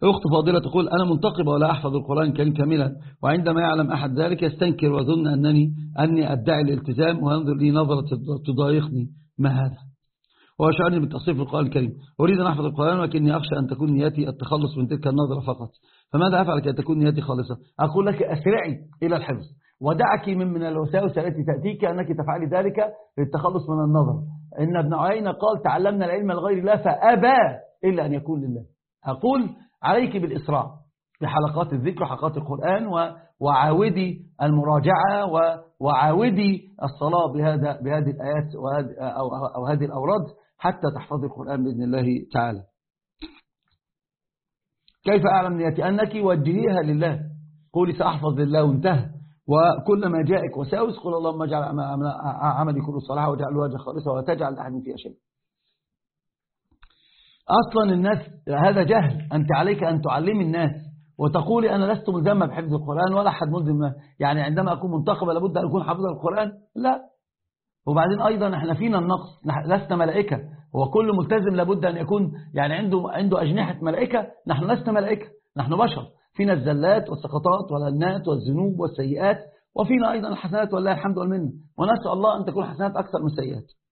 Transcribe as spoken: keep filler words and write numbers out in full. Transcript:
أخت فاضلة تقول أنا منتقبة ولا أحفظ القرآن الكريم كاملا، وعندما يعلم أحد ذلك يستنكر ويظن أنني أني أدعي الالتزام وينظر لي نظرة تضايقني. ما هذا؟ وأشعرني بالتصريف في القرآن الكريم. أريد أن أحفظ القرآن ولكني أخشى أن تكون نيتي التخلص من تلك النظرة فقط، فماذا أفعل كي تكون نيتي خالصة؟ أقول لك أسرعي إلى الحفظ، ودعك من من الوساوس التي تأتيك أنك تفعلي ذلك للتخلص من النظر. إن ابن عيينة قال تعلمنا العلم لغير الله فأبى إلا أن يكون لله. أقول عليك بالإسراع بحلقات الذكر وحلقات القرآن، وعاودي المراجعة وعاودي الصلاة بهذا بهذه الآيات أو, أو هذه الأوراد حتى تحفظي القرآن بإذن الله تعالى. كيف أعلم نيتي؟ أنك وجهيها لله، قولي سأحفظ لله وانتهى. وكلما جاءك وساوس قل اللهم اجعل عملي كله صلاح واجعل الوجه خالصا ولا تجعل لأحد فيها شيء. أصلا الناس هذا جهل، أنت عليك أن تعلمي الناس وتقولي أنا لست ملزمة بحفظ القرآن ولا أحد ملزم، يعني عندما أكون منتقبة لابد أن أكون حافظة القرآن؟ لا. وبعدين أيضا احنا فينا النقص، لسنا ملائكة. هو كل ملتزم لابد أن يكون يعني عنده عنده أجنحة ملائكة؟ نحن لسنا ملائكة، نحن بشر، فينا الزلات والسقطات والأنات والذنوب والسيئات، وفينا أيضا الحسنات والله الحمد والمنه، ونسأل الله أن تكون حسنات أكثر من سيئات.